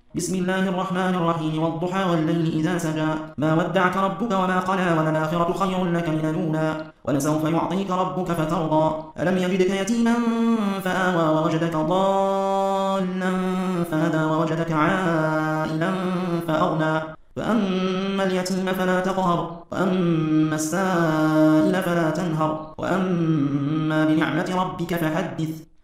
بسم الله الرحمن الرحيم والضحى والليل إذا سجى ما ودعك ربك وما قلى وللآخرة خير لك من الأولى ولسوف يعطيك ربك فترضى ألم يجدك يتيما فآوى ووجدك ضالا فهدى ووجدك عائلا فأغنى فأما اليتيم فلا تقهر وأما السائل فلا تنهر وأما بنعمة ربك فحدث